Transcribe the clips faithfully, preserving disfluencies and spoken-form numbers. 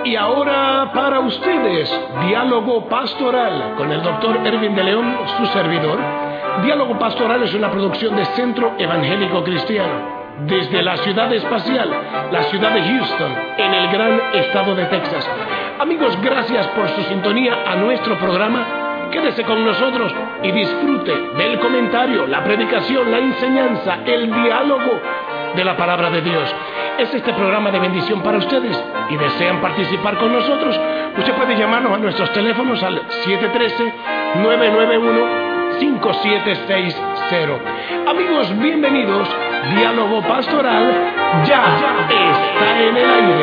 Y ahora para ustedes, Diálogo Pastoral, con el doctor Erwin de León, su servidor. Diálogo Pastoral es una producción de Centro Evangélico Cristiano, desde la ciudad espacial, la ciudad de Houston, en el gran estado de Texas. Amigos, gracias por su sintonía a nuestro programa. Quédese con nosotros y disfrute del comentario, la predicación, la enseñanza, el diálogo de la palabra de Dios. Es este programa de bendición para ustedes y desean participar con nosotros. Usted puede llamarnos a nuestros teléfonos al siete uno tres, nueve nueve uno, cinco siete seis cero. Amigos, bienvenidos. Diálogo Pastoral ya está en el aire.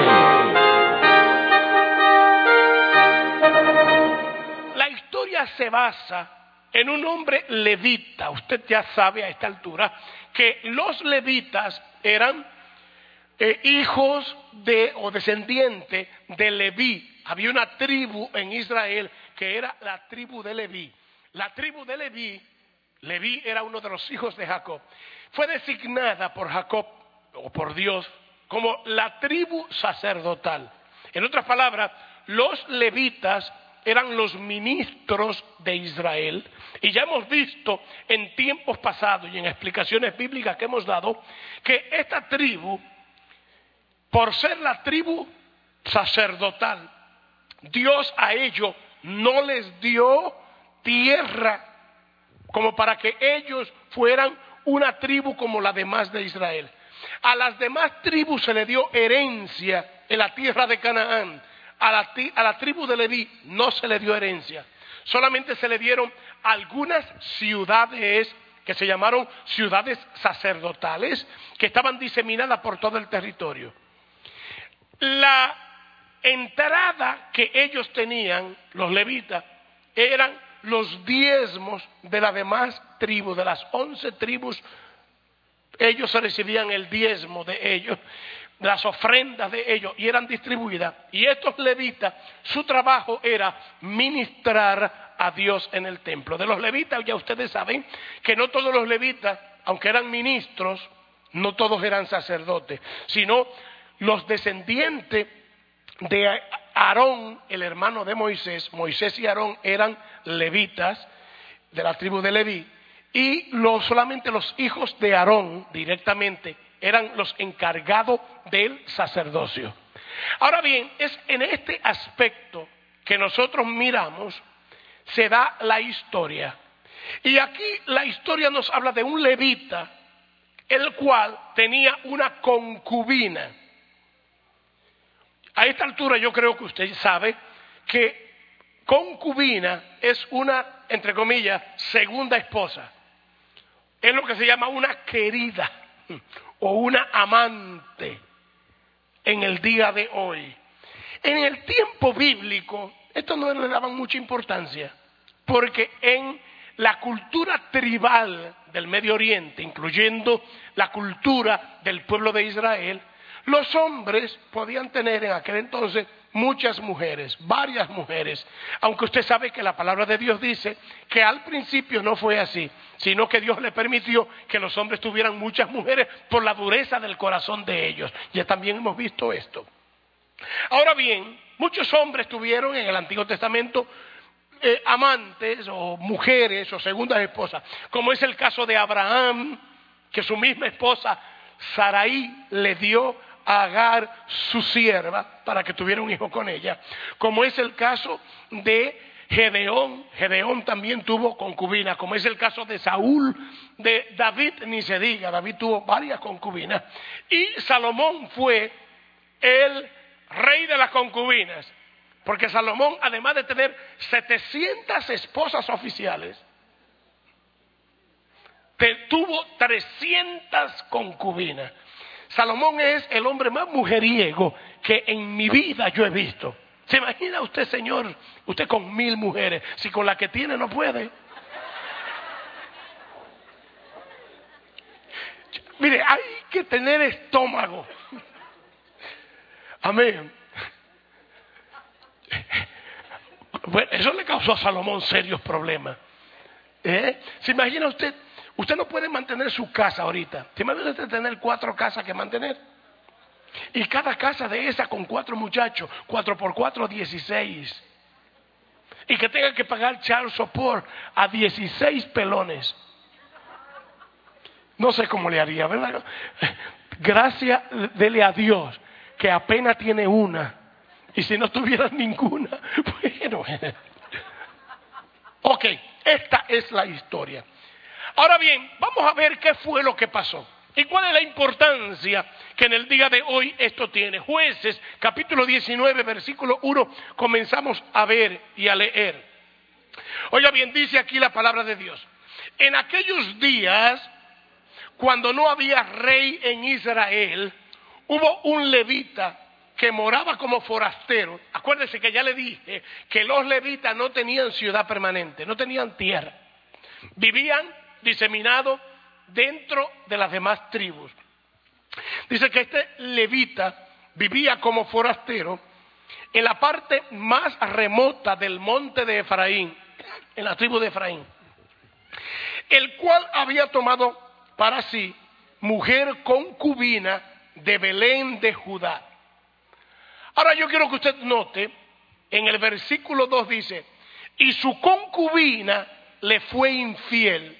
La historia se basa en un hombre levita. Usted ya sabe a esta altura que los levitas eran eh, hijos de o descendientes de Leví. Había una tribu en Israel que era la tribu de Leví. La tribu de Leví, Leví era uno de los hijos de Jacob. Fue designada por Jacob o por Dios como la tribu sacerdotal. En otras palabras, los levitas eran los ministros de Israel. Y ya hemos visto en tiempos pasados y en explicaciones bíblicas que hemos dado que esta tribu, por ser la tribu sacerdotal, Dios a ellos no les dio tierra como para que ellos fueran una tribu como la demás de Israel. A las demás tribus se le dio herencia en la tierra de Canaán. A la, a la tribu de Leví no se le dio herencia. Solamente se le dieron algunas ciudades que se llamaron ciudades sacerdotales, que estaban diseminadas por todo el territorio. La entrada que ellos tenían, los levitas, eran los diezmos de las demás tribus, de las once tribus. Ellos recibían el diezmo de ellos, las ofrendas de ellos, y eran distribuidas. Y estos levitas, su trabajo era ministrar a Dios en el templo. De los levitas, ya ustedes saben que no todos los levitas, aunque eran ministros, no todos eran sacerdotes, sino los descendientes de Aarón, el hermano de Moisés. Moisés y Aarón eran levitas de la tribu de Leví, y los, solamente los hijos de Aarón directamente eran los encargados del sacerdocio. Ahora bien, es en este aspecto que nosotros miramos, se da la historia. Y aquí la historia nos habla de un levita, el cual tenía una concubina. A esta altura yo creo que usted sabe que concubina es una, entre comillas, segunda esposa. Es lo que se llama una querida o una amante en el día de hoy. En el tiempo bíblico, esto no le daban mucha importancia, porque en la cultura tribal del Medio Oriente, incluyendo la cultura del pueblo de Israel, los hombres podían tener en aquel entonces muchas mujeres, varias mujeres, aunque usted sabe que la palabra de Dios dice que al principio no fue así, sino que Dios le permitió que los hombres tuvieran muchas mujeres por la dureza del corazón de ellos. Ya también hemos visto esto. Ahora bien, muchos hombres tuvieron en el Antiguo Testamento eh, amantes o mujeres o segundas esposas, como es el caso de Abraham, que su misma esposa Sarai le dio a Agar, su sierva, para que tuviera un hijo con ella, como es el caso de Gedeón. Gedeón también tuvo concubina, como es el caso de Saúl. De David ni se diga, David tuvo varias concubinas, y Salomón fue el rey de las concubinas, porque Salomón, además de tener setecientas esposas oficiales, tuvo trescientas concubinas. Salomón es el hombre más mujeriego que en mi vida yo he visto. ¿Se imagina usted, señor, usted con mil mujeres, si con la que tiene no puede? Mire, hay que tener estómago. Amén. Bueno, eso le causó a Salomón serios problemas. ¿Eh? ¿Se imagina usted? Usted no puede mantener su casa ahorita. ¿Se imagina usted tener cuatro casas que mantener? Y cada casa de esa con cuatro muchachos, cuatro por cuatro, dieciséis. Y que tenga que pagar child support a dieciséis pelones. No sé cómo le haría, ¿verdad? Gracias, dele a Dios que apenas tiene una. Y si no tuviera ninguna, bueno. Ok, esta es la historia. Ahora bien, vamos a ver qué fue lo que pasó. ¿Y cuál es la importancia que en el día de hoy esto tiene? Jueces, capítulo diecinueve, versículo uno, comenzamos a ver y a leer. Oiga bien, dice aquí la palabra de Dios. En aquellos días, cuando no había rey en Israel, hubo un levita que moraba como forastero. Acuérdense que ya le dije que los levitas no tenían ciudad permanente, no tenían tierra. Vivían diseminados dentro de las demás tribus. Dice que este levita vivía como forastero en la parte más remota del monte de Efraín, en la tribu de Efraín, el cual había tomado para sí mujer concubina de Belén de Judá. Ahora yo quiero que usted note, en el versículo dos dice, y su concubina le fue infiel,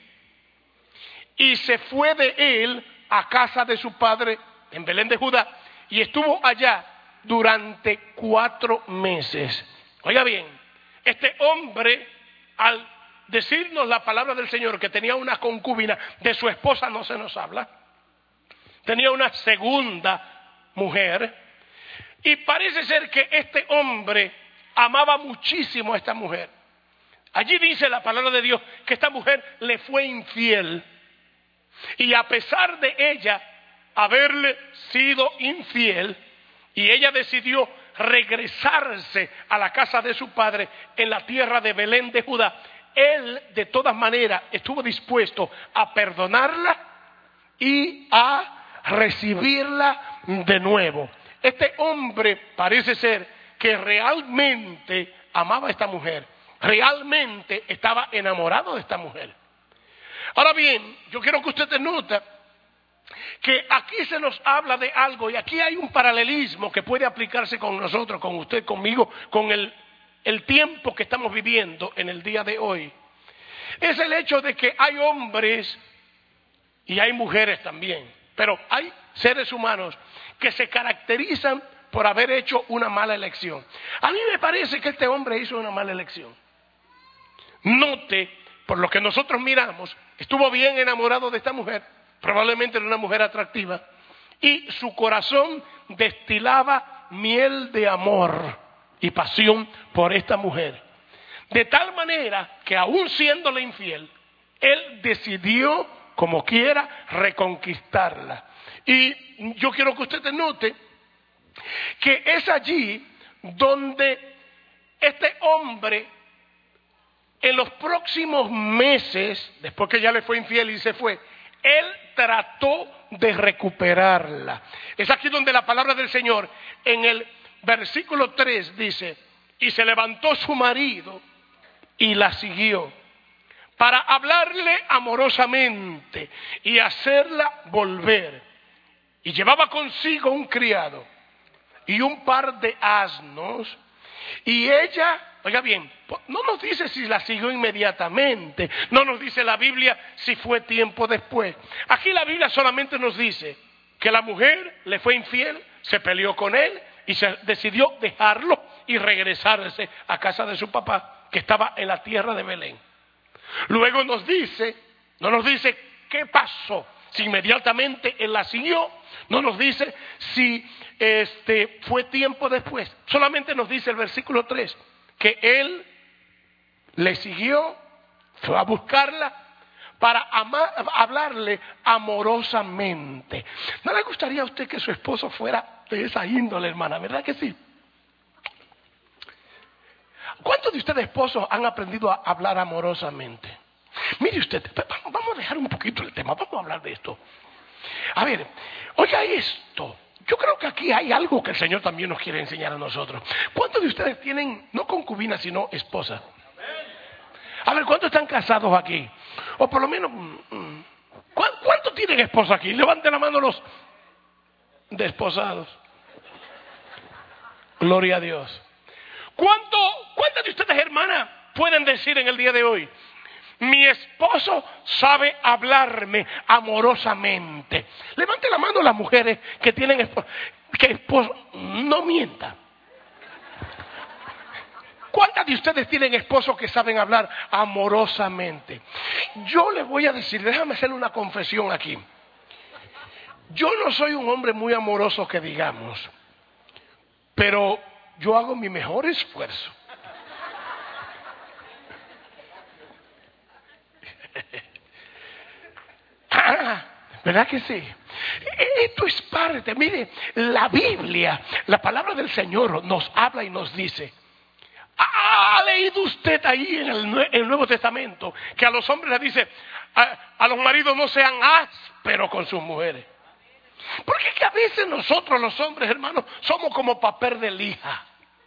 y se fue de él a casa de su padre en Belén de Judá, y estuvo allá durante cuatro meses. Oiga bien, este hombre, al decirnos la palabra del Señor que tenía una concubina, de su esposa no se nos habla, tenía una segunda mujer, y parece ser que este hombre amaba muchísimo a esta mujer. Allí dice la palabra de Dios que esta mujer le fue infiel. Y a pesar de ella haberle sido infiel, y ella decidió regresarse a la casa de su padre en la tierra de Belén de Judá, él de todas maneras estuvo dispuesto a perdonarla y a recibirla de nuevo. Este hombre parece ser que realmente amaba a esta mujer, realmente estaba enamorado de esta mujer. Ahora bien, yo quiero que usted nota que aquí se nos habla de algo, y aquí hay un paralelismo que puede aplicarse con nosotros, con usted, conmigo, con el, el tiempo que estamos viviendo en el día de hoy. Es el hecho de que hay hombres y hay mujeres también, pero hay seres humanos que se caracterizan por haber hecho una mala elección. A mí me parece que este hombre hizo una mala elección. Note, por lo que nosotros miramos, estuvo bien enamorado de esta mujer, probablemente era una mujer atractiva, y su corazón destilaba miel de amor y pasión por esta mujer. De tal manera que aún siéndole infiel, él decidió, como quiera, reconquistarla. Y yo quiero que usted note que es allí donde este hombre, en los próximos meses, después que ya le fue infiel y se fue, él trató de recuperarla. Es aquí donde la palabra del Señor, en el versículo tres dice, y se levantó su marido y la siguió, para hablarle amorosamente y hacerla volver. Y llevaba consigo un criado y un par de asnos, y ella, oiga bien, no nos dice si la siguió inmediatamente, no nos dice la Biblia si fue tiempo después. Aquí la Biblia solamente nos dice que la mujer le fue infiel, se peleó con él y se decidió dejarlo y regresarse a casa de su papá, que estaba en la tierra de Belén. Luego nos dice, no nos dice qué pasó, si inmediatamente él la siguió, no nos dice si este, fue tiempo después. Solamente nos dice el versículo tres, que él le siguió, fue a buscarla para amar, hablarle amorosamente. ¿No le gustaría a usted que su esposo fuera de esa índole, hermana? ¿Verdad que sí? ¿Cuántos de ustedes esposos han aprendido a hablar amorosamente? Mire usted, vamos a dejar un poquito el tema, vamos a hablar de esto. A ver, oiga esto. Yo creo que aquí hay algo que el Señor también nos quiere enseñar a nosotros. ¿Cuántos de ustedes tienen, no concubina, sino esposa? A ver, ¿cuántos están casados aquí? O por lo menos, ¿cuántos tienen esposa aquí? Levanten la mano los desposados. Gloria a Dios. ¿Cuánto, ¿Cuántas de ustedes, hermanas, pueden decir en el día de hoy: mi esposo sabe hablarme amorosamente? Levante la mano las mujeres que tienen esposo. Que esposo, no mienta. ¿Cuántas de ustedes tienen esposos que saben hablar amorosamente? Yo les voy a decir, déjame hacerle una confesión aquí. Yo no soy un hombre muy amoroso que digamos, pero yo hago mi mejor esfuerzo. Ah, ¿verdad que sí? Esto es parte, mire, la Biblia, la palabra del Señor nos habla y nos dice. ¿Ha leído usted ahí en el, en el Nuevo Testamento que a los hombres les dice, a, a los maridos no sean ásperos con sus mujeres? Porque es que a veces nosotros los hombres, hermanos, somos como papel de lija.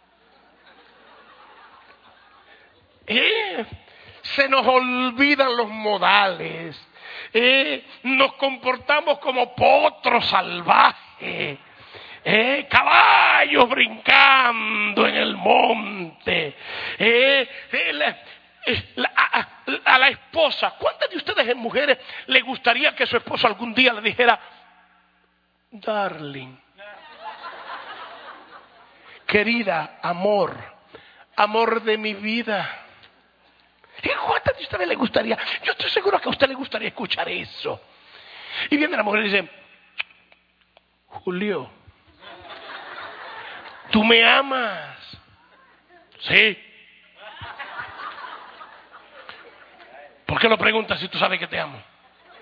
¿Eh? Se nos olvidan los modales. ¿Eh? Nos comportamos como potros salvajes. ¿Eh? Caballos brincando en el monte. ¿Eh? Eh, la, eh, la, a, a la esposa, ¿cuántas de ustedes mujeres le gustaría que su esposo algún día le dijera: darling, querida, amor, amor de mi vida? ¿Cuántas de ustedes le gustaría? Yo estoy seguro que a usted le gustaría escuchar eso. Y viene la mujer y dice: Julio, ¿tú me amas? Sí. ¿Por qué lo preguntas si tú sabes que te amo?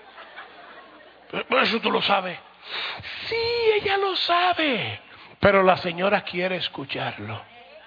Por eso tú lo sabes. Sí, ella lo sabe, pero la señora quiere escucharlo.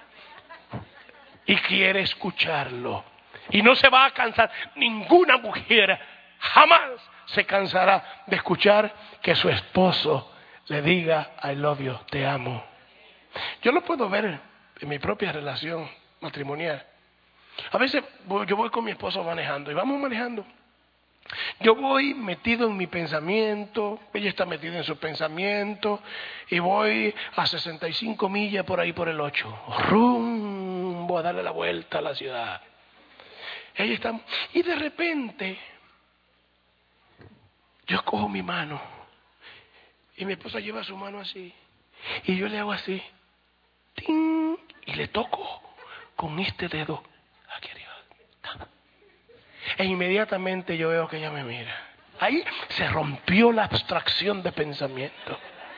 Y quiere escucharlo. Y no se va a cansar. Ninguna mujer jamás se cansará de escuchar que su esposo le diga: I love you, te amo. Yo lo puedo ver en mi propia relación matrimonial. A veces yo voy con mi esposo manejando y vamos manejando. Yo voy metido en mi pensamiento, ella está metida en su pensamiento, y voy a sesenta y cinco millas por ahí por el ocho, rumbo a darle la vuelta a la ciudad. Ella está, y de repente yo cojo mi mano y mi esposa lleva su mano así y yo le hago así, ¡ting!, y le toco con este dedo aquí arriba. E inmediatamente yo veo que ella me mira. Ahí se rompió la abstracción de pensamiento.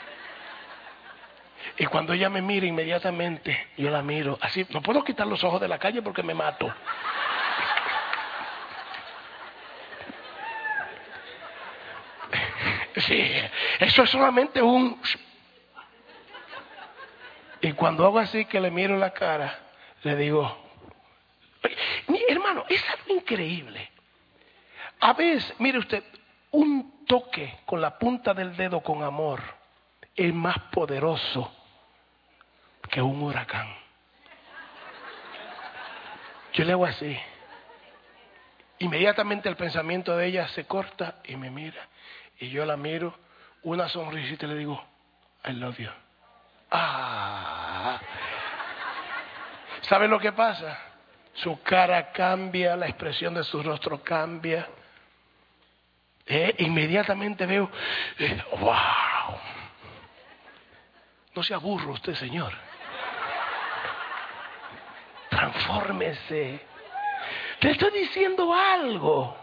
Y cuando ella me mira, inmediatamente yo la miro así. No puedo quitar los ojos de la calle porque me mato. Sí, eso es solamente un... Y cuando hago así, que le miro la cara, le digo: mi hermano, es algo increíble. A veces, mire usted, un toque con la punta del dedo con amor es más poderoso que un huracán. Yo le hago así. Inmediatamente el pensamiento de ella se corta y me mira. Y yo la miro, una sonrisita, y le digo: I love you. Ah. ¿Sabe lo que pasa? Su cara cambia, la expresión de su rostro cambia. Eh, inmediatamente veo, eh, wow. No se aburra usted, señor. Transfórmese. Te estoy diciendo algo.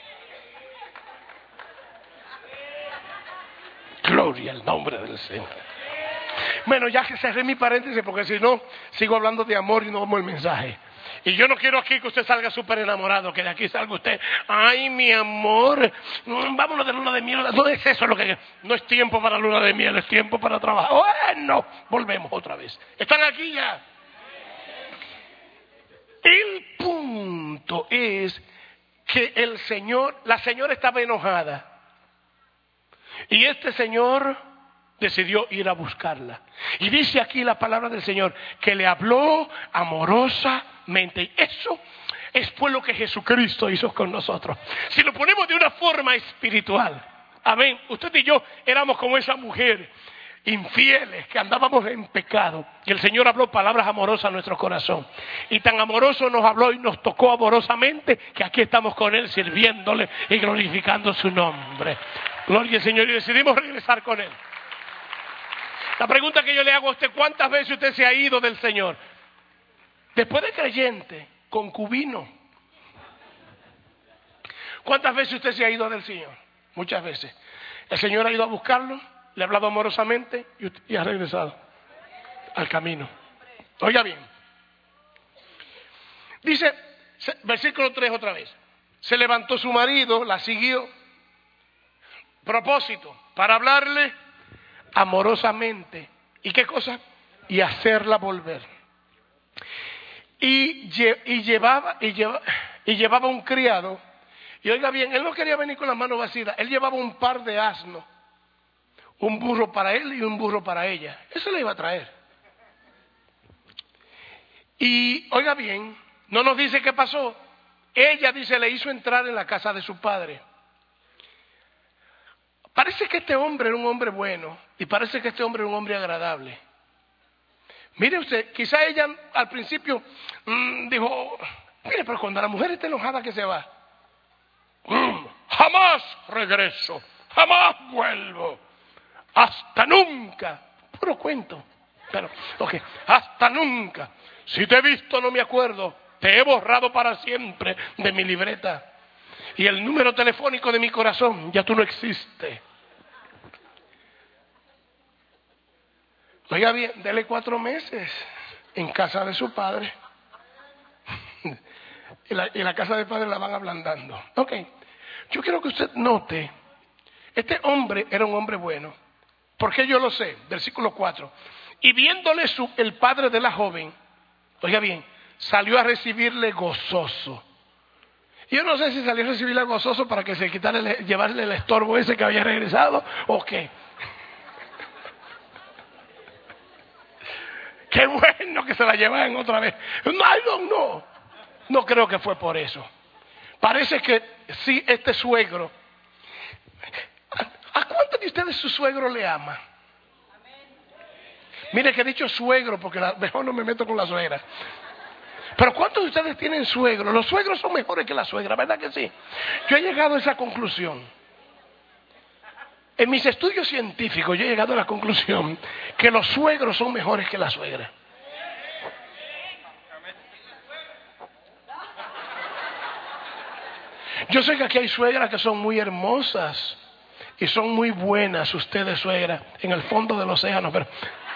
Gloria al nombre del Señor. Bueno, ya que cerré mi paréntesis, porque si no, sigo hablando de amor y no vamos el mensaje. Y yo no quiero aquí que usted salga súper enamorado, que de aquí salga usted: ay, mi amor, vámonos de luna de miel. No es eso lo que... No es tiempo para luna de miel, es tiempo para trabajar. Bueno, volvemos otra vez. ¿Están aquí ya? El punto es que el Señor, la señora estaba enojada. Y este señor decidió ir a buscarla. Y dice aquí la palabra del Señor que le habló amorosamente. Y eso es fue lo que Jesucristo hizo con nosotros. Si lo ponemos de una forma espiritual, amén, usted y yo éramos como esa mujer. infieles, que andábamos en pecado, y el Señor habló palabras amorosas a nuestro corazón. Y tan amoroso nos habló y nos tocó amorosamente que aquí estamos con Él sirviéndole y glorificando su nombre. Gloria al Señor, y decidimos regresar con Él. La pregunta que yo le hago a usted: ¿cuántas veces usted se ha ido del Señor? Después de creyente, concubino. ¿Cuántas veces usted se ha ido del Señor? Muchas veces. El Señor ha ido a buscarlo, le ha hablado amorosamente y, usted, y ha regresado al camino. Oiga bien. Dice, versículo tres otra vez. Se levantó su marido, la siguió. Propósito, para hablarle amorosamente. ¿Y qué cosa? Y hacerla volver. Y, y, llevaba, y, lleva, y llevaba un criado. Y oiga bien, él no quería venir con las manos vacías. Él llevaba un par de asnos. Un burro para él y un burro para ella. Eso le iba a traer. Y oiga bien, no nos dice qué pasó. Ella dice, le hizo entrar en la casa de su padre. Parece que este hombre era un hombre bueno. Y parece que este hombre era un hombre agradable. Mire usted, quizá ella al principio mmm, dijo, mire, pero cuando la mujer está enojada, que se va. Mm, jamás regreso, jamás vuelvo, hasta nunca. Puro cuento. Pero, ok, hasta nunca. Si te he visto no me acuerdo, te he borrado para siempre de mi libreta. Y el número telefónico de mi corazón, ya tú no existes. Oiga bien, dele cuatro meses en casa de su padre. Y la, y la casa del padre la van ablandando. Ok, yo quiero que usted note, este hombre era un hombre bueno. ¿Por qué yo lo sé? Versículo cuatro. Y viéndole su, el padre de la joven, oiga bien, salió a recibirle gozoso. Yo no sé si salió a recibirle gozoso para que se quitara, el, llevarle el estorbo ese que había regresado, o qué. Qué bueno que se la llevaran otra vez. No, no, no. No creo que fue por eso. Parece que sí, este suegro. ¿A, a cuántos de ustedes su suegro le ama? Mire que he dicho suegro porque la, mejor no me meto con la suegra. Pero ¿cuántos de ustedes tienen suegros? Los suegros son mejores que la suegra, ¿verdad que sí? Yo he llegado a esa conclusión. En mis estudios científicos yo he llegado a la conclusión que los suegros son mejores que la suegra. Yo sé que aquí hay suegras que son muy hermosas y son muy buenas, ustedes suegras, en el fondo del océano, pero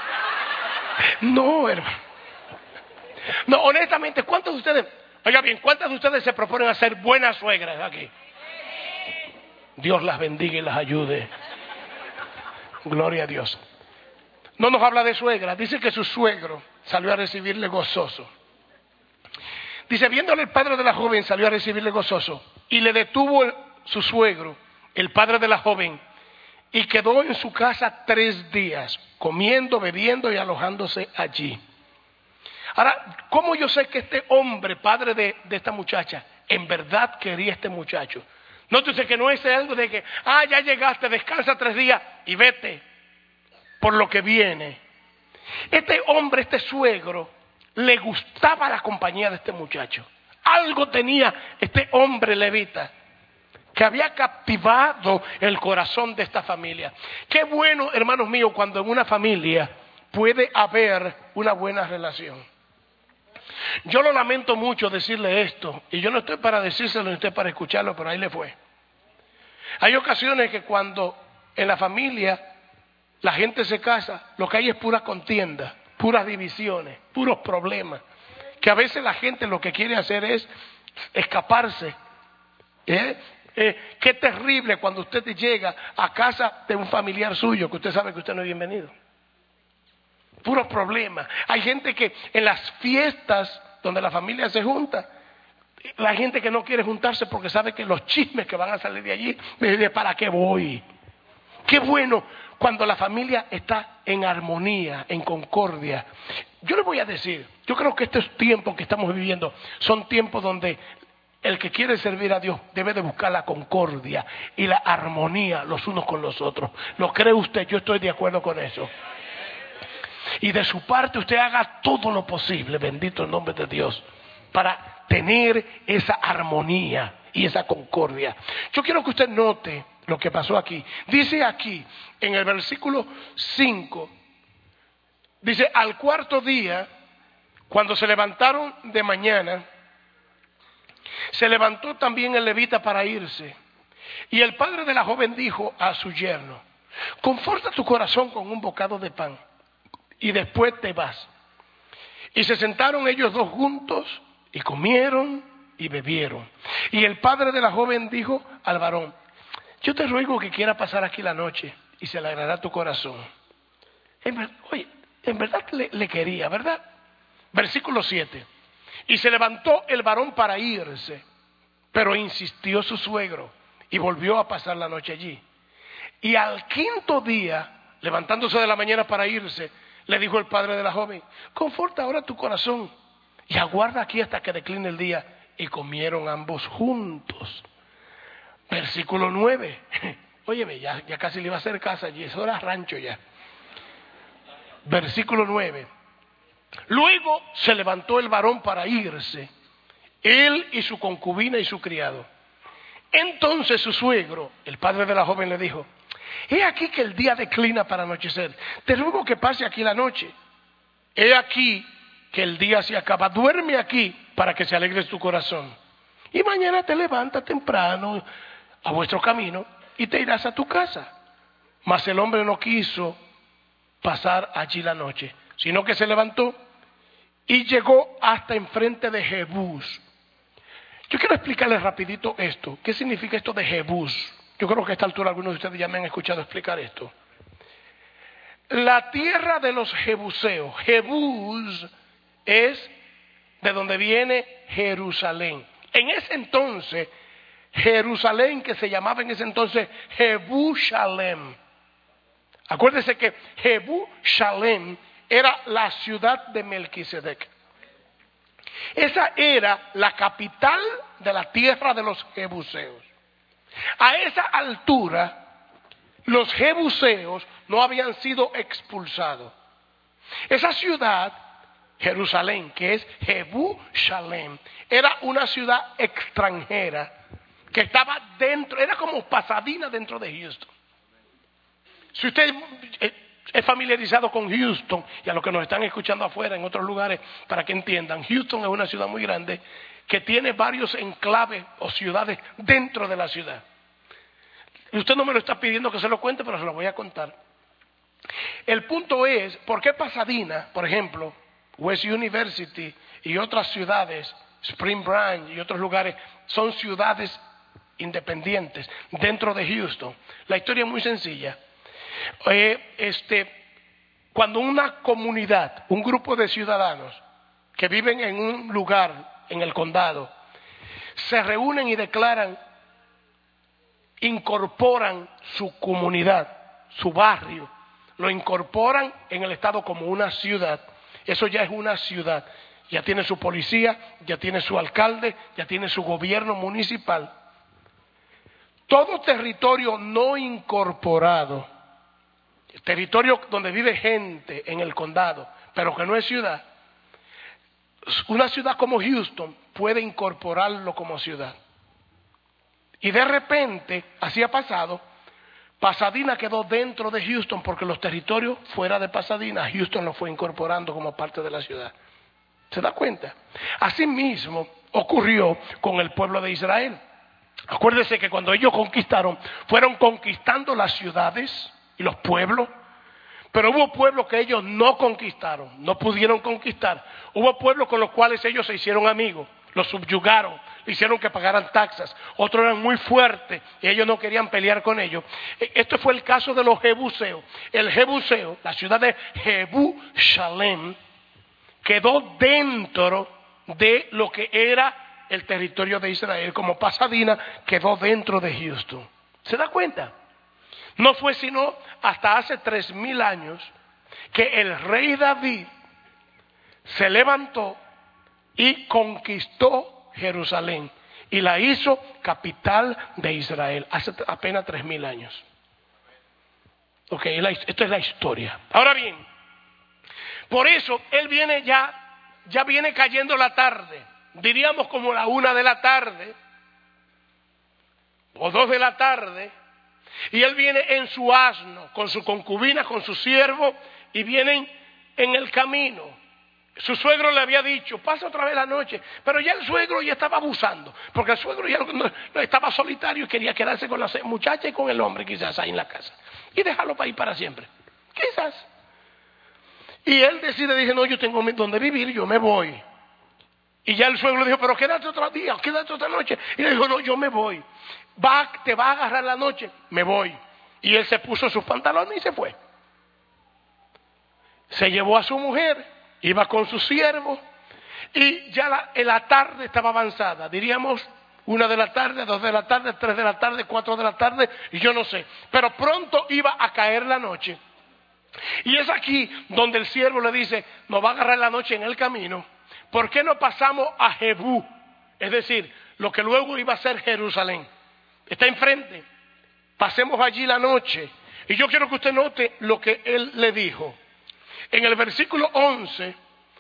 no, hermano. No, honestamente, ¿cuántos de ustedes, oiga bien, cuántas de ustedes se proponen a ser buenas suegras aquí? Dios las bendiga y las ayude. Gloria a Dios. No nos habla de suegra, dice que su suegro salió a recibirle gozoso. Dice, viéndole el padre de la joven salió a recibirle gozoso y le detuvo el, su suegro, el padre de la joven, y quedó en su casa tres días, comiendo, bebiendo y alojándose allí. Ahora, ¿cómo yo sé que este hombre, padre de, de esta muchacha, en verdad quería a este muchacho? Nótese que no es algo de que, ah, ya llegaste, descansa tres días y vete por lo que viene. Este hombre, este suegro, le gustaba la compañía de este muchacho. Algo tenía este hombre levita que había captivado el corazón de esta familia. Qué bueno, hermanos míos, cuando en una familia puede haber una buena relación. Yo lo lamento mucho decirle esto, y yo no estoy para decírselo ni estoy para escucharlo, pero ahí le fue. Hay ocasiones que cuando en la familia la gente se casa, lo que hay es pura contienda, puras divisiones, puros problemas, que a veces la gente lo que quiere hacer es escaparse. ¿Eh? Eh, qué terrible cuando usted llega a casa de un familiar suyo que usted sabe que usted no es bienvenido. Puros problemas. Hay gente que en las fiestas donde la familia se junta, la gente que no quiere juntarse porque sabe que los chismes que van a salir de allí, de ¿para qué voy? Qué bueno cuando la familia está en armonía, en concordia. Yo le voy a decir, yo creo que estos tiempos que estamos viviendo son tiempos donde el que quiere servir a Dios debe de buscar la concordia y la armonía los unos con los otros. ¿Lo cree usted? Yo estoy de acuerdo con eso. Y de su parte usted haga todo lo posible, bendito el nombre de Dios, para tener esa armonía y esa concordia. Yo quiero que usted note lo que pasó aquí. Dice aquí, en el versículo cinco, dice, al cuarto día, cuando se levantaron de mañana, se levantó también el levita para irse. Y el padre de la joven dijo a su yerno, conforta tu corazón con un bocado de pan, y después te vas. Y se sentaron ellos dos juntos, y comieron y bebieron. Y el padre de la joven dijo al varón, yo te ruego que quiera pasar aquí la noche, y se alegrará tu corazón. En ver, oye, en verdad le, le quería, ¿verdad? Versículo siete. Y se levantó el varón para irse, pero insistió su suegro, y volvió a pasar la noche allí. Y al quinto día, levantándose de la mañana para irse, le dijo el padre de la joven, conforta ahora tu corazón, y aguarda aquí hasta que decline el día. Y comieron ambos juntos. Versículo nueve. Óyeme, ya, ya casi le iba a hacer casa allí, eso era rancho ya. Versículo nueve. Luego se levantó el varón para irse, él y su concubina y su criado. Entonces su suegro, el padre de la joven, le dijo, he aquí que el día declina para anochecer, te ruego que pase aquí la noche. He aquí que el día se acaba, duerme aquí para que se alegre tu corazón. Y mañana te levantas temprano a vuestro camino y te irás a tu casa. Mas el hombre no quiso pasar allí la noche, sino que se levantó y llegó hasta enfrente de Jebús. Yo quiero explicarles rapidito esto. ¿Qué significa esto de Jebús? Yo creo que a esta altura algunos de ustedes ya me han escuchado explicar esto. La tierra de los jebuseos. Jebús es de donde viene Jerusalén. En ese entonces, Jerusalén, que se llamaba en ese entonces Jebushalem. Acuérdense que Jebushalem era la ciudad de Melquisedec. Esa era la capital de la tierra de los jebuseos. A esa altura, los jebuseos no habían sido expulsados. Esa ciudad, Jerusalén, que es Jebushalem, era una ciudad extranjera que estaba dentro, era como Pasadena dentro de Houston. Si usted es familiarizado con Houston, y a los que nos están escuchando afuera en otros lugares, para que entiendan, Houston es una ciudad muy grande que tiene varios enclaves o ciudades dentro de la ciudad. Y usted no me lo está pidiendo que se lo cuente, pero se lo voy a contar. El punto es, ¿por qué Pasadena, por ejemplo, West University y otras ciudades, Spring Branch y otros lugares, son ciudades independientes dentro de Houston? La historia es muy sencilla. Eh, este, cuando una comunidad, un grupo de ciudadanos que viven en un lugar en el condado, se reúnen y declaran, incorporan su comunidad, su barrio, lo incorporan en el estado como una ciudad. Eso ya es una ciudad, ya tiene su policía, ya tiene su alcalde, ya tiene su gobierno municipal. Todo territorio no incorporado, territorio donde vive gente en el condado, pero que no es ciudad, una ciudad como Houston puede incorporarlo como ciudad. Y de repente, así ha pasado, Pasadena quedó dentro de Houston porque los territorios fuera de Pasadena, Houston lo fue incorporando como parte de la ciudad. ¿Se da cuenta? Asimismo ocurrió con el pueblo de Israel. Acuérdese que cuando ellos conquistaron, fueron conquistando las ciudades y los pueblos, pero hubo pueblos que ellos no conquistaron, no pudieron conquistar. Hubo pueblos con los cuales ellos se hicieron amigos, los subyugaron, le hicieron que pagaran taxas. Otros eran muy fuertes y ellos no querían pelear con ellos. Este fue el caso de los jebuseos. El jebuseo, la ciudad de Jebushalem, quedó dentro de lo que era el territorio de Israel, como Pasadena quedó dentro de Houston. ¿Se da cuenta? No fue sino hasta hace tres mil años que el rey David se levantó y conquistó Jerusalén y la hizo capital de Israel hace apenas tres mil años. Ok, esto es la historia. Ahora bien, por eso él viene ya, ya viene cayendo la tarde, diríamos como la una de la tarde o dos de la tarde, y él viene en su asno, con su concubina, con su siervo, y vienen en el camino. Su suegro le había dicho, pasa otra vez la noche, pero ya el suegro ya estaba abusando, porque el suegro ya no, no, estaba solitario y quería quedarse con la muchacha y con el hombre quizás ahí en la casa, y dejarlo para ir para siempre, quizás. Y él decide, dice, no, yo tengo donde vivir, yo me voy. Y ya el suegro dijo, pero quédate otro día, quédate otra noche. Y le dijo, no, yo me voy. Va, te va a agarrar la noche, me voy. Y él se puso sus pantalones y se fue. Se llevó a su mujer, iba con su siervo, y ya la, la tarde estaba avanzada, diríamos una de la tarde, dos de la tarde, tres de la tarde, cuatro de la tarde, y yo no sé. Pero pronto iba a caer la noche. Y es aquí donde el siervo le dice, nos va a agarrar la noche en el camino, ¿por qué no pasamos a Jebú? Es decir, lo que luego iba a ser Jerusalén. Está enfrente. Pasemos allí la noche. Y yo quiero que usted note lo que él le dijo. En el versículo once,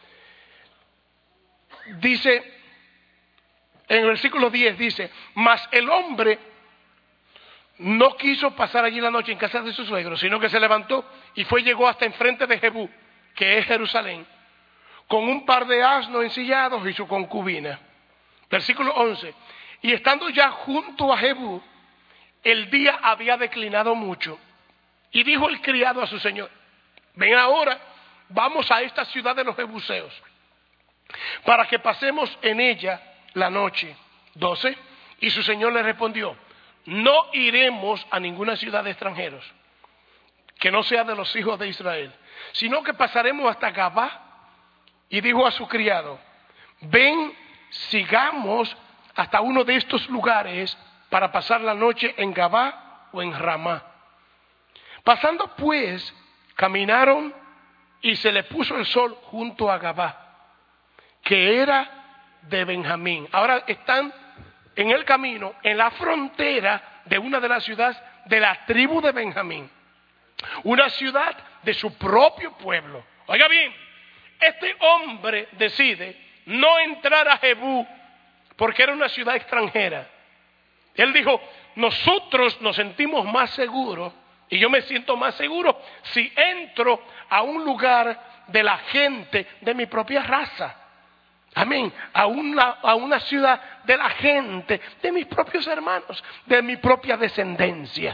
dice, en el versículo diez dice, mas el hombre no quiso pasar allí la noche en casa de su suegro, sino que se levantó y fue y llegó hasta enfrente de Jebú, que es Jerusalén, con un par de asnos ensillados y su concubina. Versículo once. Y estando ya junto a Jebú, el día había declinado mucho. Y dijo el criado a su señor, ven ahora, vamos a esta ciudad de los jebuseos, para que pasemos en ella la noche. doce. Y su señor le respondió, no iremos a ninguna ciudad de extranjeros, que no sea de los hijos de Israel, sino que pasaremos hasta Gabá. Y dijo a su criado, ven, sigamos hasta uno de estos lugares para pasar la noche en Gabá o en Ramá. Pasando pues, caminaron y se le puso el sol junto a Gabá, que era de Benjamín. Ahora están en el camino, en la frontera de una de las ciudades de la tribu de Benjamín. Una ciudad de su propio pueblo. Oiga bien, este hombre decide no entrar a Jebú porque era una ciudad extranjera. Él dijo, nosotros nos sentimos más seguros y yo me siento más seguro si entro a un lugar de la gente de mi propia raza. Amén. A una, a una ciudad de la gente, de mis propios hermanos, de mi propia descendencia.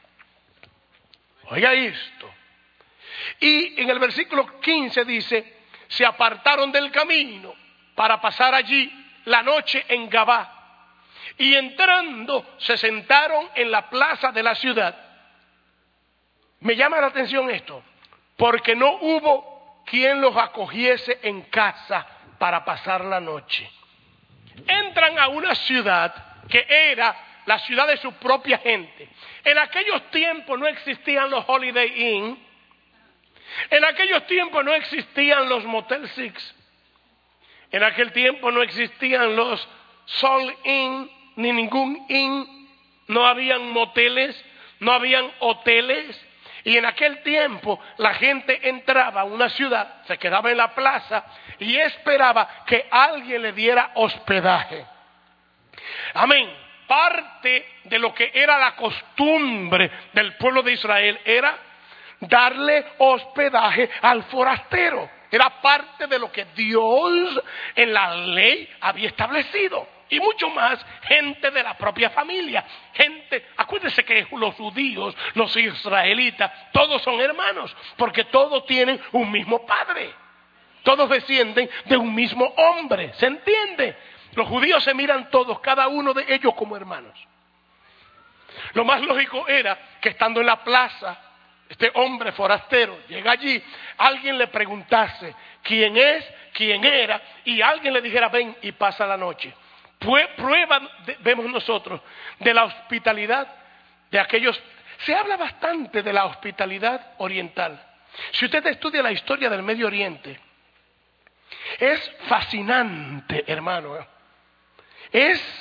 Oiga esto. Y en el versículo quince dice, se apartaron del camino para pasar allí la noche en Gabá. Y entrando se sentaron en la plaza de la ciudad. Me llama la atención esto, porque no hubo quien los acogiese en casa para pasar la noche. Entran a una ciudad que era la ciudad de su propia gente. En aquellos tiempos no existían los Holiday Inn. En aquellos tiempos no existían los Motel Six. En aquel tiempo no existían los Sol Inn, ni ningún inn. No habían moteles, no habían hoteles. Y en aquel tiempo la gente entraba a una ciudad, se quedaba en la plaza y esperaba que alguien le diera hospedaje. Amén. Parte de lo que era la costumbre del pueblo de Israel era darle hospedaje al forastero. Era parte de lo que Dios en la ley había establecido. Y mucho más gente de la propia familia. Gente, acuérdense que los judíos, los israelitas, todos son hermanos, porque todos tienen un mismo padre. Todos descienden de un mismo hombre, ¿se entiende? Los judíos se miran todos, cada uno de ellos como hermanos. Lo más lógico era que estando en la plaza, este hombre forastero llega allí, alguien le preguntase quién es, quién era, y alguien le dijera ven y pasa la noche. Prueba, de, vemos nosotros, de la hospitalidad de aquellos. Se habla bastante de la hospitalidad oriental. Si usted estudia la historia del Medio Oriente, es fascinante, hermano. Es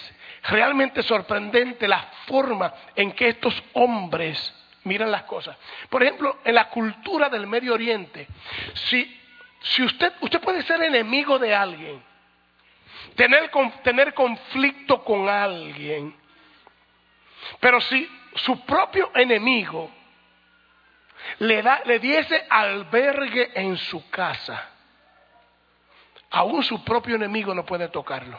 realmente sorprendente la forma en que estos hombres miran las cosas. Por ejemplo, en la cultura del Medio Oriente, si, si usted, usted puede ser enemigo de alguien, tener, tener conflicto con alguien, pero si su propio enemigo le, da, le diese albergue en su casa, aún su propio enemigo no puede tocarlo.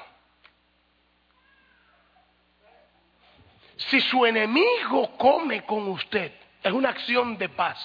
Si su enemigo come con usted, es una acción de paz.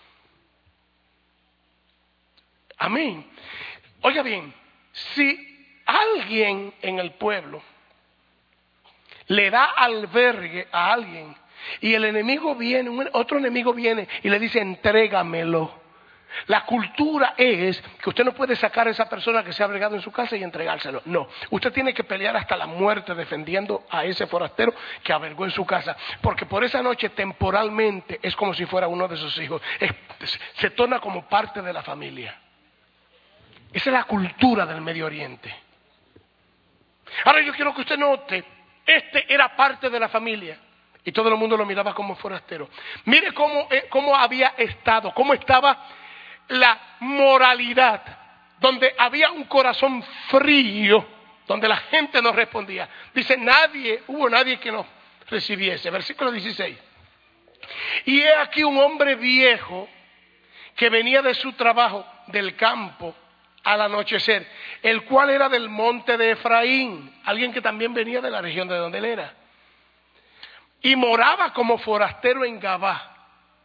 Amén. Oiga bien, si alguien en el pueblo le da albergue a alguien y el enemigo viene, otro enemigo viene y le dice entrégamelo, la cultura es que usted no puede sacar a esa persona que se ha albergado en su casa y entregárselo. No, usted tiene que pelear hasta la muerte defendiendo a ese forastero que albergó en su casa, porque por esa noche temporalmente es como si fuera uno de sus hijos, es, se torna como parte de la familia. Esa es la cultura del Medio Oriente. Ahora yo quiero que usted note, este era parte de la familia y todo el mundo lo miraba como forastero. Mire cómo, eh, cómo había estado, cómo estaba la moralidad, donde había un corazón frío, donde la gente no respondía. Dice, nadie, hubo nadie que nos recibiese. Versículo dieciséis. Y he aquí un hombre viejo que venía de su trabajo del campo al anochecer, el cual era del monte de Efraín, alguien que también venía de la región de donde él era, y moraba como forastero en Gabá.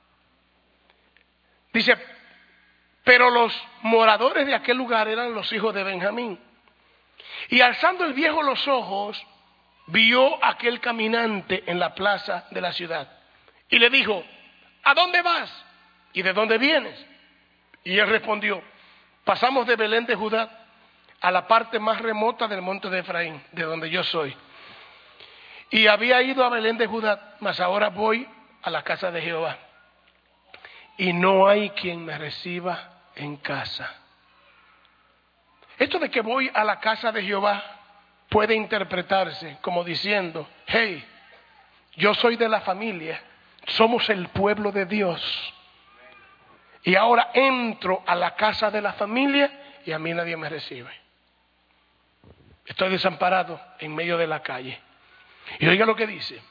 Dice, pero los moradores de aquel lugar eran los hijos de Benjamín. Y alzando el viejo los ojos, vio aquel caminante en la plaza de la ciudad. Y le dijo, ¿a dónde vas? ¿Y de dónde vienes? Y él respondió, pasamos de Belén de Judá a la parte más remota del monte de Efraín, de donde yo soy. Y había ido a Belén de Judá, mas ahora voy a la casa de Jehová. Y no hay quien me reciba en casa. Esto de que voy a la casa de Jehová puede interpretarse como diciendo, hey, yo soy de la familia, somos el pueblo de Dios. Y ahora entro a la casa de la familia y a mí nadie me recibe. Estoy desamparado en medio de la calle. Y oiga lo que dice.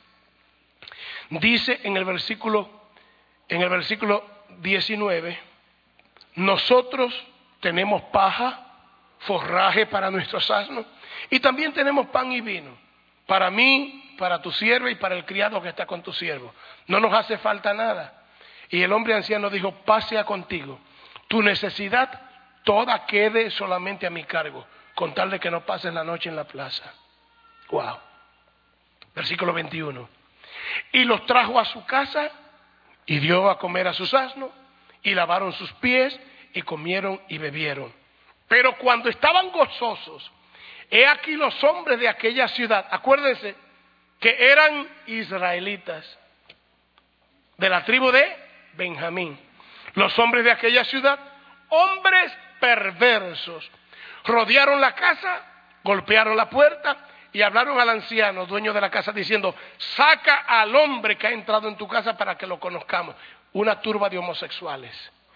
Dice en el versículo, en el versículo diecinueve, nosotros tenemos paja, forraje para nuestros asnos, y también tenemos pan y vino, para mí, para tu sierva y para el criado que está con tu siervo. No nos hace falta nada. Y el hombre anciano dijo, paz sea contigo, tu necesidad toda quede solamente a mi cargo, con tal de que no pases la noche en la plaza. Wow. Versículo veintiuno. Y los trajo a su casa y dio a comer a sus asnos y lavaron sus pies y comieron y bebieron. Pero cuando estaban gozosos, he aquí los hombres de aquella ciudad, acuérdense que eran israelitas de la tribu de Benjamín, los hombres de aquella ciudad, hombres perversos, rodearon la casa, golpearon la puerta y hablaron al anciano, dueño de la casa, diciendo, saca al hombre que ha entrado en tu casa para que lo conozcamos. Una turba de homosexuales.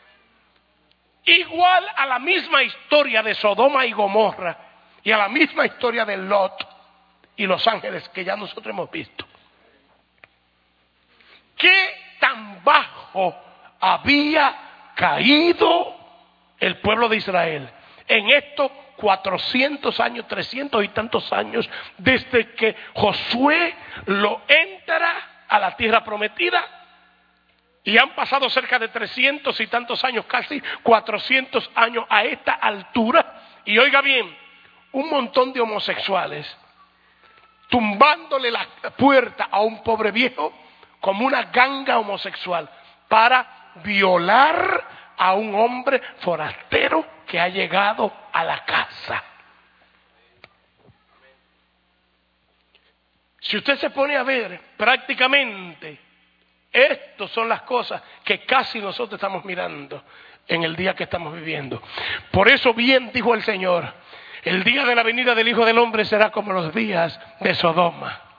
Igual a la misma historia de Sodoma y Gomorra y a la misma historia de Lot y los ángeles que ya nosotros hemos visto. ¿Qué tan bajo había caído el pueblo de Israel en estos cuatrocientos años, trescientos y tantos años, desde que Josué lo entra a la tierra prometida? Y han pasado cerca de trescientos y tantos años, casi cuatrocientos años a esta altura. Y oiga bien, un montón de homosexuales tumbándole la puerta a un pobre viejo como una ganga homosexual para violar a un hombre forastero que ha llegado a la casa. Si usted se pone a ver, prácticamente estas son las cosas que casi nosotros estamos mirando en el día que estamos viviendo. Por eso bien dijo el Señor, el día de la venida del Hijo del Hombre será como los días de Sodoma.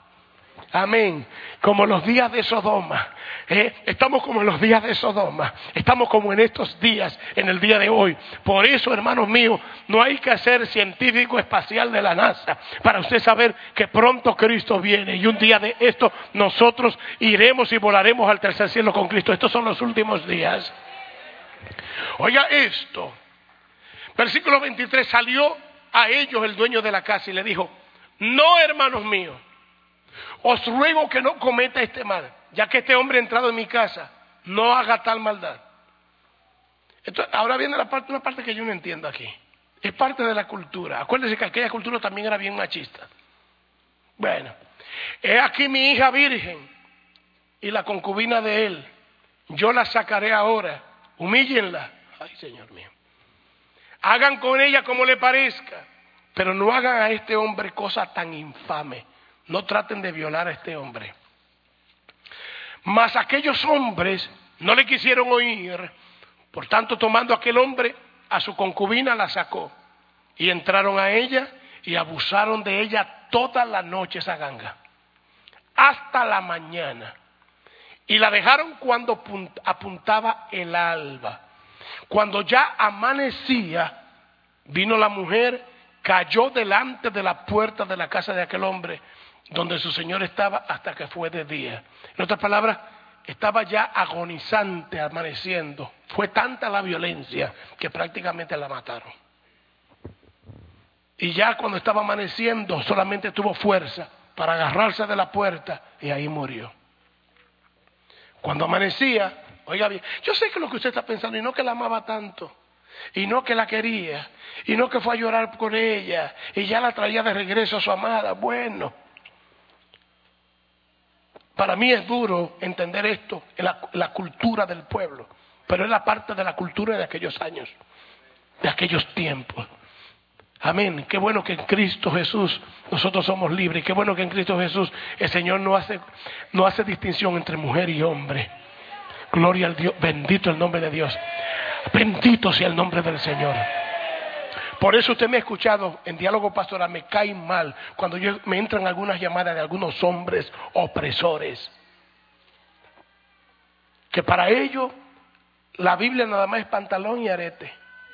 Amén. Como los días de Sodoma. ¿eh? Estamos como en los días de Sodoma. Estamos como en estos días, en el día de hoy. Por eso, hermanos míos, no hay que ser científico espacial de la NASA para usted saber que pronto Cristo viene. Y un día de esto nosotros iremos y volaremos al tercer cielo con Cristo. Estos son los últimos días. Oiga esto. Versículo veintitrés. Salió a ellos el dueño de la casa y le dijo: no, hermanos míos, os ruego que no cometa este mal, ya que este hombre ha entrado en mi casa, no haga tal maldad. Entonces, ahora viene la parte, una parte que yo no entiendo aquí. Es parte de la cultura. Acuérdense que aquella cultura también era bien machista. Bueno, he aquí mi hija virgen y la concubina de él. Yo la sacaré ahora. Humíllenla. Ay, Señor mío. Hagan con ella como le parezca, pero no hagan a este hombre cosa tan infame. No traten de violar a este hombre. Mas aquellos hombres no le quisieron oír. Por tanto, tomando aquel hombre a su concubina, la sacó. Y entraron a ella y abusaron de ella toda la noche, esa ganga, hasta la mañana. Y la dejaron cuando apuntaba el alba. Cuando ya amanecía, vino la mujer, cayó delante de la puerta de la casa de aquel hombre, donde su señor estaba, hasta que fue de día. En otras palabras, estaba ya agonizante, amaneciendo. Fue tanta la violencia que prácticamente la mataron. Y ya cuando estaba amaneciendo, solamente tuvo fuerza para agarrarse de la puerta y ahí murió. Cuando amanecía, oiga bien, yo sé que lo que usted está pensando, y no que la amaba tanto, y no que la quería, y no que fue a llorar por ella, y ya la traía de regreso a su amada. Bueno, para mí es duro entender esto en la, la cultura del pueblo, pero es la parte de la cultura de aquellos años, de aquellos tiempos. Amén. Qué bueno que en Cristo Jesús nosotros somos libres. Qué bueno que en Cristo Jesús el Señor no hace, no hace distinción entre mujer y hombre. Gloria al Dios. Bendito el nombre de Dios. Bendito sea el nombre del Señor. Por eso usted me ha escuchado en diálogo pastoral. Me cae mal cuando yo, me entran algunas llamadas de algunos hombres opresores. Que para ellos la Biblia nada más es pantalón y arete.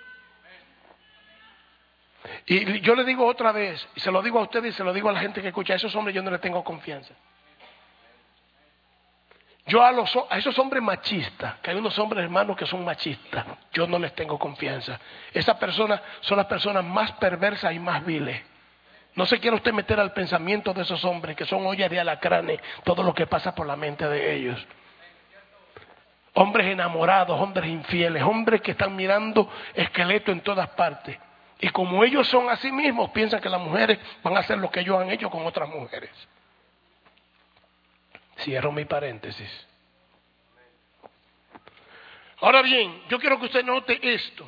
Y yo le digo otra vez, y se lo digo a ustedes y se lo digo a la gente que escucha, a esos hombres yo no les tengo confianza. Yo a, los, a esos hombres machistas, que hay unos hombres hermanos que son machistas, yo no les tengo confianza. Esas personas son las personas más perversas y más viles. No se quiera usted meter al pensamiento de esos hombres que son ollas de alacranes, todo lo que pasa por la mente de ellos. Hombres enamorados, hombres infieles, hombres que están mirando esqueletos en todas partes. Y como ellos son así mismos, piensan que las mujeres van a hacer lo que ellos han hecho con otras mujeres. Cierro mi paréntesis. Ahora bien, yo quiero que usted note esto.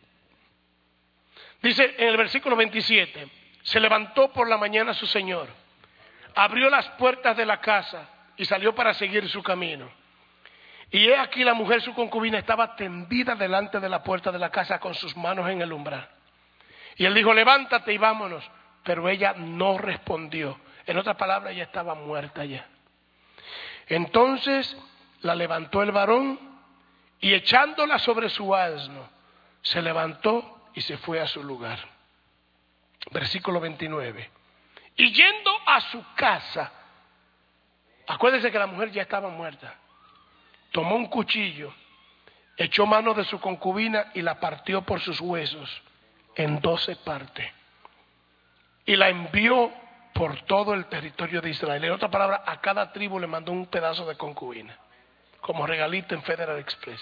Dice en el versículo veintisiete, se levantó por la mañana su señor, abrió las puertas de la casa y salió para seguir su camino. Y he aquí la mujer, su concubina, estaba tendida delante de la puerta de la casa con sus manos en el umbral. Y él dijo: levántate y vámonos. Pero ella no respondió. En otras palabras, ella estaba muerta ya. Entonces la levantó el varón y echándola sobre su asno, se levantó y se fue a su lugar. Versículo veintinueve. Y yendo a su casa, acuérdense que la mujer ya estaba muerta, tomó un cuchillo, echó mano de su concubina y la partió por sus huesos en doce partes, y la envió por todo el territorio de Israel. En otras palabras, a cada tribu le mandó un pedazo de concubina, como regalito en Federal Express.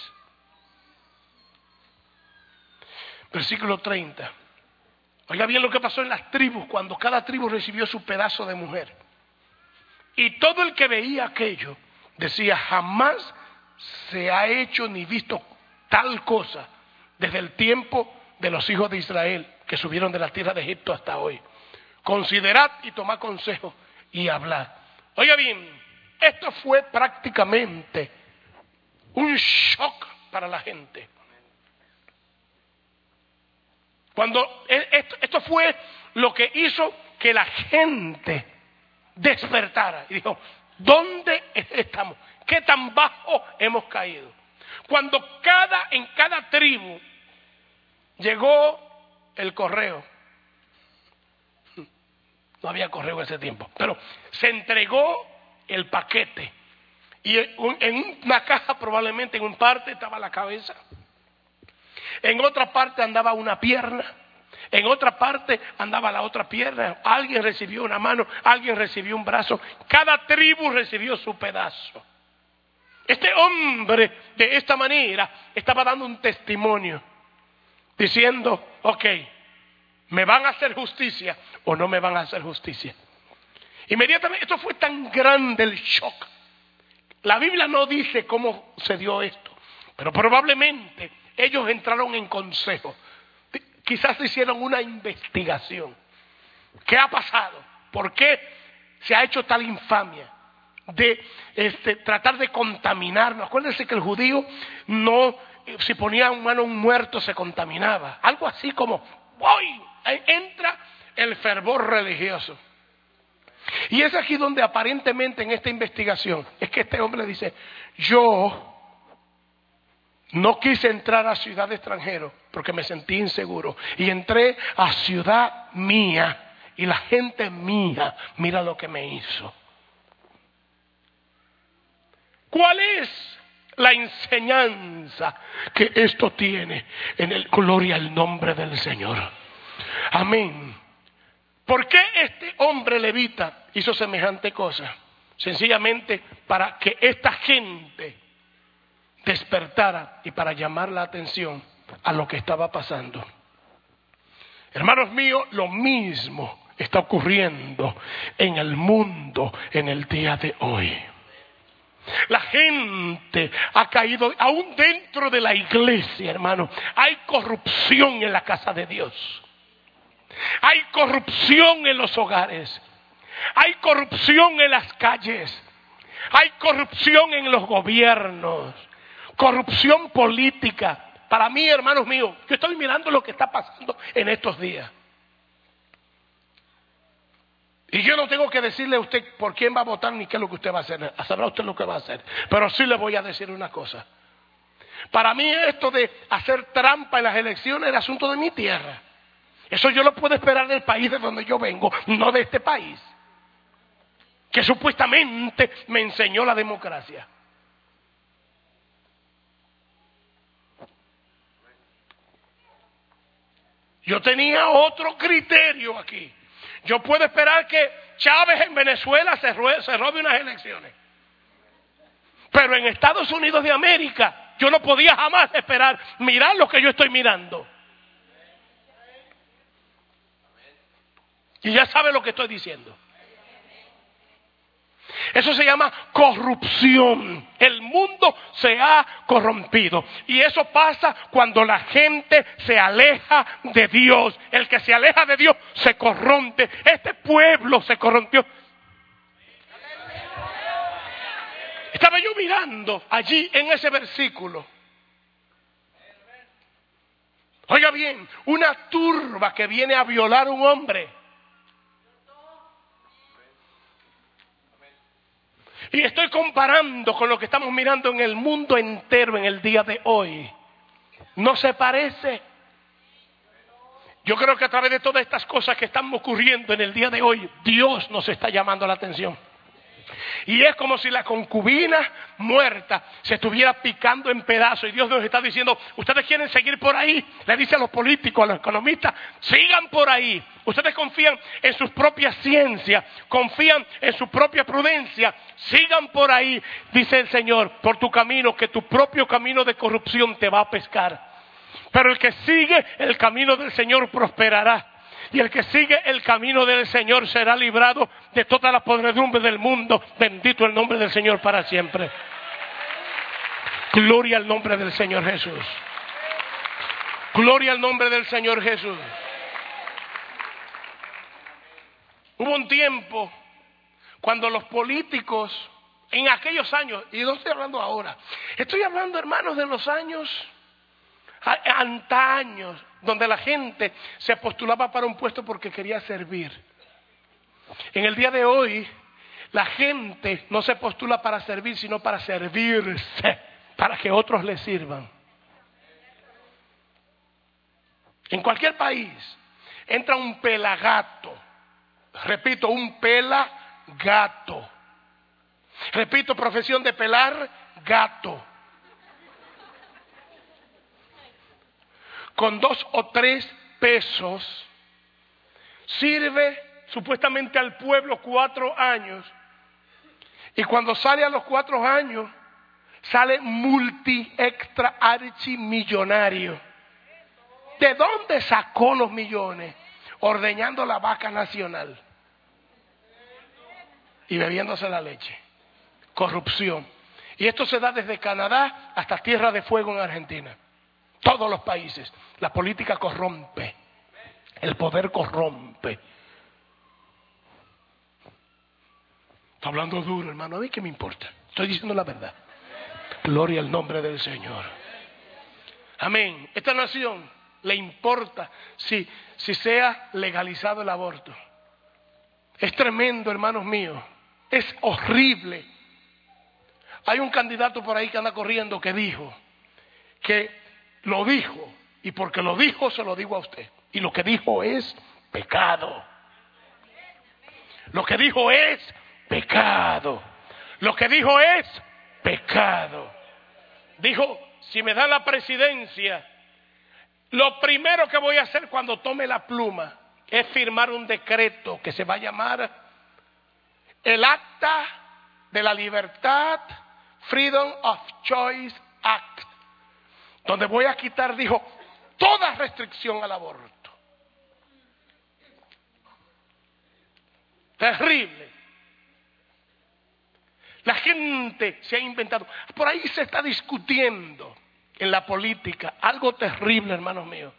Versículo treinta. Oiga bien lo que pasó en las tribus, cuando cada tribu recibió su pedazo de mujer. Y todo el que veía aquello decía: jamás se ha hecho ni visto tal cosa desde el tiempo de los hijos de Israel que subieron de la tierra de Egipto hasta hoy. Considerad y tomad consejo y hablad. Oiga bien, esto fue prácticamente un shock para la gente. Cuando esto, esto fue lo que hizo que la gente despertara. Y dijo, ¿dónde estamos? ¿Qué tan bajo hemos caído? Cuando cada, en cada tribu llegó el correo. No había correo en ese tiempo, pero se entregó el paquete. Y en una caja probablemente en una parte estaba la cabeza, en otra parte andaba una pierna, en otra parte andaba la otra pierna. Alguien recibió una mano, alguien recibió un brazo. Cada tribu recibió su pedazo. Este hombre de esta manera estaba dando un testimonio, diciendo, ok, ¿me van a hacer justicia o no me van a hacer justicia? Inmediatamente, esto fue tan grande el shock. La Biblia no dice cómo se dio esto, pero probablemente ellos entraron en consejo. Quizás hicieron una investigación. ¿Qué ha pasado? ¿Por qué se ha hecho tal infamia de este, tratar de contaminarnos? Acuérdense que el judío no, si ponía en mano a un muerto se contaminaba. Algo así como, ¡uy! Entra el fervor religioso. Y es aquí donde aparentemente en esta investigación es que este hombre dice, yo no quise entrar a ciudad de extranjero porque me sentí inseguro. Y entré a ciudad mía y la gente mía, mira lo que me hizo. ¿Cuál es la enseñanza que esto tiene? En el gloria al nombre del Señor. Amén. ¿Por qué este hombre levita hizo semejante cosa? Sencillamente para que esta gente despertara y para llamar la atención a lo que estaba pasando. Hermanos míos, lo mismo está ocurriendo en el mundo en el día de hoy. La gente ha caído, aún dentro de la iglesia, hermano, hay corrupción en la casa de Dios. Hay corrupción en los hogares. Hay corrupción en las calles. Hay corrupción en los gobiernos. Corrupción política. Para mí, hermanos míos, yo estoy mirando lo que está pasando en estos días. Y yo no tengo que decirle a usted por quién va a votar ni qué es lo que usted va a hacer. Sabrá usted lo que va a hacer. Pero sí le voy a decir una cosa. Para mí esto de hacer trampa en las elecciones es el asunto de mi tierra. Eso yo lo puedo esperar del país de donde yo vengo, no de este país, que supuestamente me enseñó la democracia. Yo tenía otro criterio aquí. Yo puedo esperar que Chávez en Venezuela se robe, se robe unas elecciones. Pero en Estados Unidos de América, yo no podía jamás esperar mirar lo que yo estoy mirando. Y ya sabe lo que estoy diciendo. Eso se llama corrupción. El mundo se ha corrompido. Y eso pasa cuando la gente se aleja de Dios. El que se aleja de Dios se corrompe. Este pueblo se corrompió. Estaba yo mirando allí en ese versículo. Oiga bien, una turba que viene a violar a un hombre. Y estoy comparando con lo que estamos mirando en el mundo entero en el día de hoy. ¿No se parece? Yo creo que a través de todas estas cosas que están ocurriendo en el día de hoy, Dios nos está llamando la atención. Y es como si la concubina muerta se estuviera picando en pedazos. Y Dios nos está diciendo, ustedes quieren seguir por ahí. Le dice a los políticos, a los economistas, sigan por ahí. Ustedes confían en sus propias ciencias, confían en su propia prudencia. Sigan por ahí, dice el Señor, por tu camino, que tu propio camino de corrupción te va a pescar. Pero el que sigue el camino del Señor prosperará. Y el que sigue el camino del Señor será librado de toda la podredumbre del mundo. Bendito el nombre del Señor para siempre. Gloria al nombre del Señor Jesús. Gloria al nombre del Señor Jesús. Hubo un tiempo cuando los políticos, en aquellos años, y no estoy hablando ahora, estoy hablando, hermanos, de los años antaños, donde la gente se postulaba para un puesto porque quería servir. En el día de hoy, La gente no se postula para servir, sino para servirse, para que otros le sirvan. En cualquier país entra un pelagato. Repito, un pelagato. Repito, profesión de pelar gato. Con dos o tres pesos sirve supuestamente al pueblo cuatro años. Y cuando sale a los cuatro años, sale multi extra archimillonario. ¿De dónde sacó los millones? Ordeñando la vaca nacional y bebiéndose la leche. Corrupción. Y esto se da desde Canadá hasta Tierra de Fuego en Argentina. Todos los países. La política corrompe. El poder corrompe. Está hablando duro, hermano. A mí qué me importa. Estoy diciendo la verdad. Gloria al nombre del Señor. Amén. Esta nación le importa si, si sea legalizado el aborto. Es tremendo, hermanos míos. Es horrible. Hay un candidato por ahí que anda corriendo que dijo, que lo dijo, y porque lo dijo se lo digo a usted. Y lo que dijo es pecado. Lo que dijo es pecado. Lo que dijo es pecado. Dijo, si me da la presidencia, lo primero que voy a hacer cuando tome la pluma es firmar un decreto que se va a llamar el Acta de la Libertad, Freedom of Choice Act, donde voy a quitar, dijo, toda restricción al aborto. Terrible. La gente se ha inventado. Por ahí se está discutiendo en la política algo terrible, hermanos míos.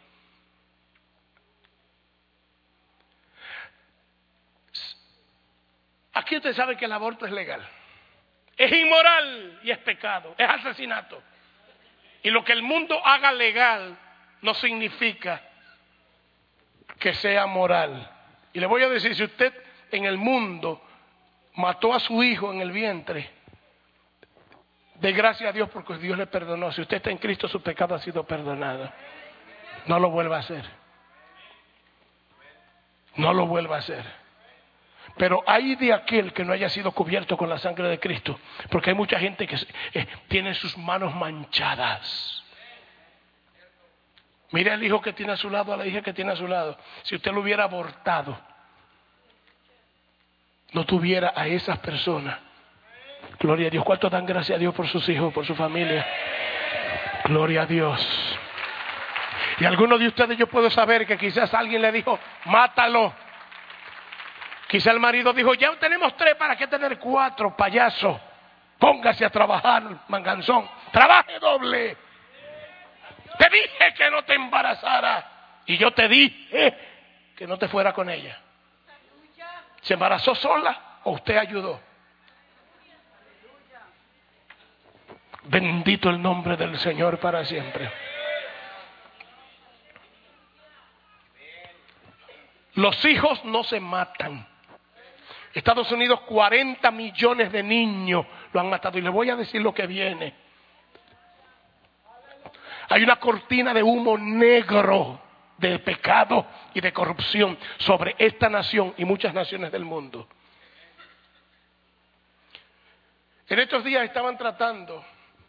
Aquí usted sabe que el aborto es legal. Es inmoral y es pecado, es asesinato. Y lo que el mundo haga legal no significa que sea moral. Y le voy a decir, si usted en el mundo mató a su hijo en el vientre, de gracias a Dios porque Dios le perdonó. Si usted está en Cristo, su pecado ha sido perdonado. No lo vuelva a hacer. No lo vuelva a hacer. Pero hay de aquel que no haya sido cubierto con la sangre de Cristo, porque hay mucha gente que eh, tiene sus manos manchadas. Mire al hijo que tiene a su lado, a la hija que tiene a su lado. Si usted lo hubiera abortado, no tuviera a esas personas. Gloria a Dios. ¿Cuántos dan gracias a Dios por sus hijos, por su familia? Gloria a Dios. Y algunos de ustedes yo puedo saber que quizás alguien le dijo, mátalo. Quizá el marido dijo, ya tenemos tres, ¿para qué tener cuatro, payaso? Póngase a trabajar, manganzón. Trabaje doble. Te dije que no te embarazara. Y yo te dije que no te fuera con ella. ¿Se embarazó sola o usted ayudó? Bendito el nombre del Señor para siempre. Los hijos no se matan. Estados Unidos, cuarenta millones de niños lo han matado. Y les voy a decir lo que viene. Hay una cortina de humo negro de pecado y de corrupción sobre esta nación y muchas naciones del mundo. En estos días estaban tratando.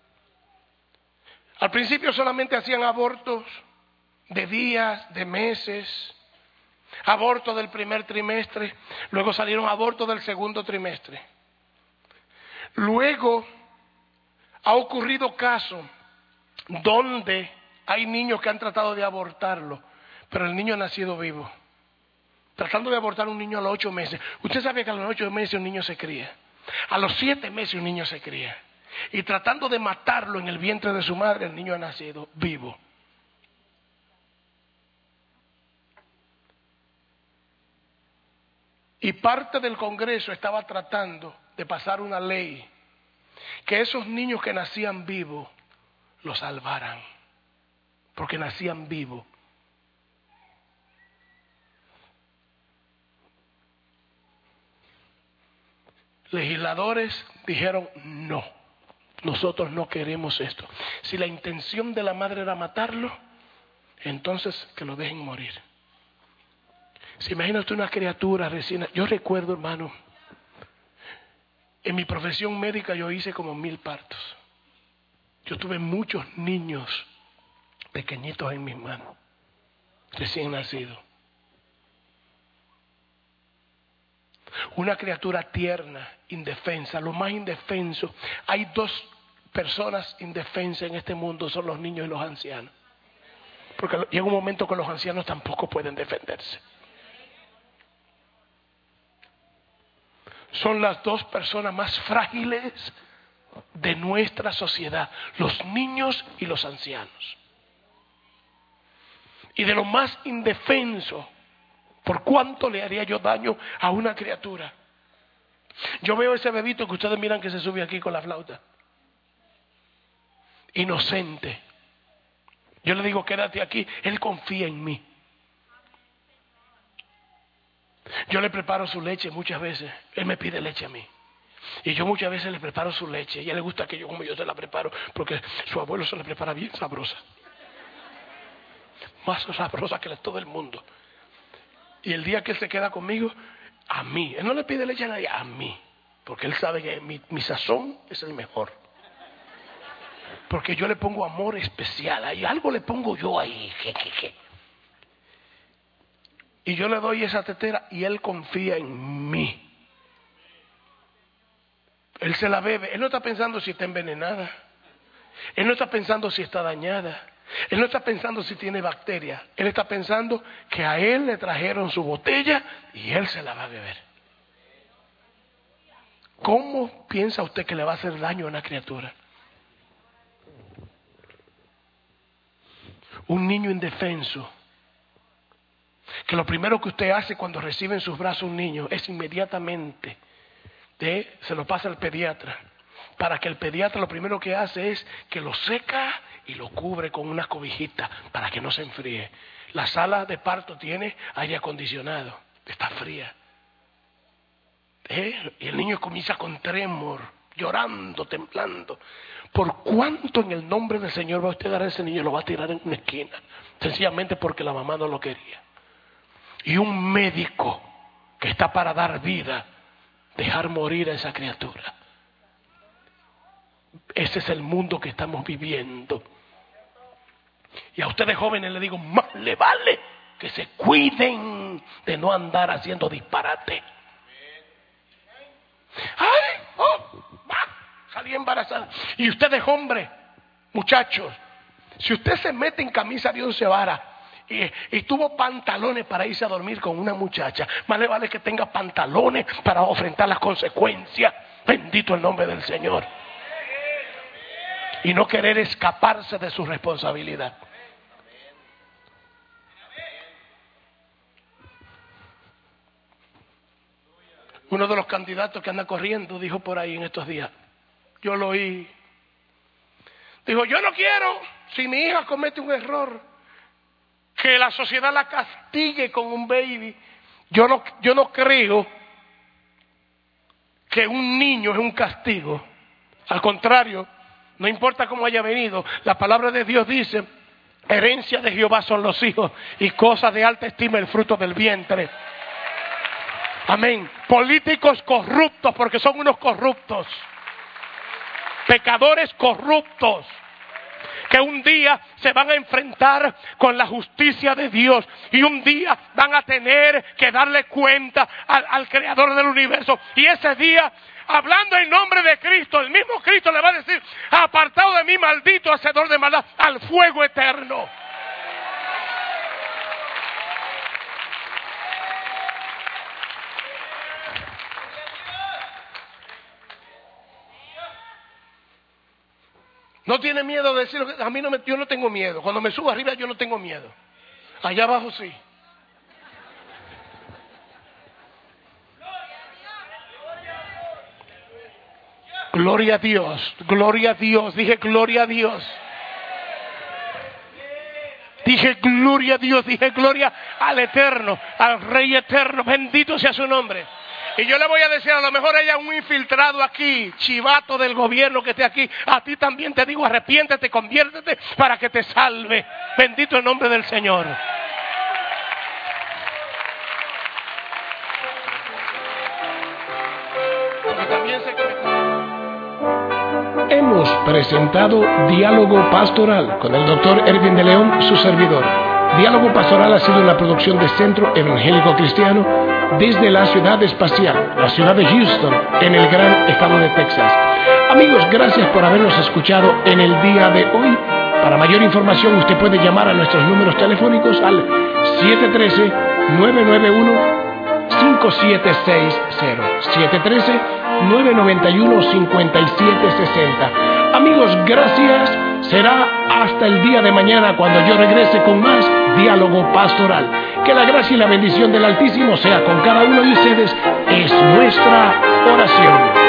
Al principio solamente hacían abortos de días, de meses. Aborto del primer trimestre, luego salieron abortos del segundo trimestre. Luego ha ocurrido casos donde hay niños que han tratado de abortarlo, pero el niño ha nacido vivo. Tratando de abortar a un niño a los ocho meses. Usted sabe que a los ocho meses un niño se cría. A los siete meses un niño se cría. Y tratando de matarlo en el vientre de su madre, el niño ha nacido vivo. Y parte del Congreso estaba tratando de pasar una ley que esos niños que nacían vivos los salvaran, porque nacían vivos. legisladores dijeron no, nosotros no queremos esto. Si la intención de la madre era matarlo, entonces que lo dejen morir. ¿Se imagina usted una criatura recién? Yo recuerdo, hermano, en mi profesión médica yo hice como mil partos. Yo tuve muchos niños pequeñitos en mis manos, recién nacidos. Una criatura tierna, indefensa, lo más indefenso. Hay dos personas indefensas en este mundo, son los niños y los ancianos. Porque llega un momento que los ancianos tampoco pueden defenderse. Son las dos personas más frágiles de nuestra sociedad, los niños y los ancianos. Y de lo más indefenso, ¿por cuánto le haría yo daño a una criatura? Yo veo ese bebito que ustedes miran que se sube aquí con la flauta, inocente. Yo le digo, quédate aquí, él confía en mí. Yo le preparo su leche muchas veces, él me pide leche a mí. Y yo muchas veces le preparo su leche, y a él le gusta que yo como yo se la preparo, porque su abuelo se la prepara bien sabrosa. Más sabrosa que la de todo el mundo. Y el día que él se queda conmigo, a mí, él no le pide leche a nadie, a mí. Porque él sabe que mi, mi sazón es el mejor. Porque yo le pongo amor especial, ahí algo le pongo yo ahí. Je, je, je. Y yo le doy esa tetera y él confía en mí. Él se la bebe, él no está pensando si está envenenada. Él no está pensando si está dañada. Él no está pensando si tiene bacterias. Él está pensando que a él le trajeron su botella y él se la va a beber. ¿Cómo piensa usted que le va a hacer daño a una criatura? Un niño indefenso, que lo primero que usted hace cuando recibe en sus brazos un niño es inmediatamente de, se lo pasa al pediatra, para que el pediatra lo primero que hace es que lo seca y lo cubre con una cobijita para que no se enfríe. La sala de parto tiene aire acondicionado, está fría. ¿Eh? Y el niño comienza con tremor, llorando, temblando. ¿Por cuánto en el nombre del Señor va usted a dar a ese niño? Lo va a tirar en una esquina, sencillamente porque la mamá no lo quería. Y un médico que está para dar vida, dejar morir a esa criatura. Ese es el mundo que estamos viviendo. Y a ustedes jóvenes les digo, más le vale que se cuiden de no andar haciendo disparate. ¡Ay! ¡Oh! Salí embarazada. Y ustedes hombres, muchachos, si usted se mete en camisa de once varas y, y tuvo pantalones para irse a dormir con una muchacha, más le vale que tenga pantalones para enfrentar las consecuencias. Bendito el nombre del Señor. Y no querer escaparse de su responsabilidad. Uno de los candidatos que anda corriendo dijo por ahí en estos días, yo lo oí, dijo, yo no quiero, si mi hija comete un error, que la sociedad la castigue con un baby. Yo no, yo no creo que un niño es un castigo. Al contrario, no importa cómo haya venido, la palabra de Dios dice, herencia de Jehová son los hijos y cosas de alta estima el fruto del vientre. Amén. Políticos corruptos, porque son unos corruptos. Pecadores corruptos, que un día se van a enfrentar con la justicia de Dios y un día van a tener que darle cuenta al, al creador del universo. Y ese día, hablando en nombre de Cristo, el mismo Cristo le va a decir, apartado de mí, maldito hacedor de maldad, al fuego eterno. No tiene miedo de decirlo. A mí no me, yo no tengo miedo. Cuando me subo arriba yo no tengo miedo. Allá abajo sí. Gloria a Dios, gloria a Dios. Dije gloria a Dios. Dije gloria a Dios, dije gloria al Eterno, al Rey Eterno. Bendito sea su nombre. Y yo le voy a decir, a lo mejor ella es un infiltrado aquí, chivato del gobierno que esté aquí. A ti también te digo, arrepiéntete, conviértete para que te salve. Bendito el nombre del Señor. Porque también se... Hemos presentado Diálogo Pastoral con el doctor Erwin de León, su servidor. Diálogo Pastoral ha sido una producción de Centro Evangélico Cristiano desde la ciudad espacial, la ciudad de Houston, en el gran estado de Texas. Amigos, gracias por habernos escuchado en el día de hoy. Para mayor información, usted puede llamar a nuestros números telefónicos al siete uno tres, nueve nueve uno, cinco siete seis cero, siete uno tres, nueve nueve uno, cinco siete seis cero. Amigos, gracias. Será hasta el día de mañana cuando yo regrese con más Diálogo Pastoral. Que la gracia y la bendición del Altísimo sea con cada uno de ustedes. Es nuestra oración.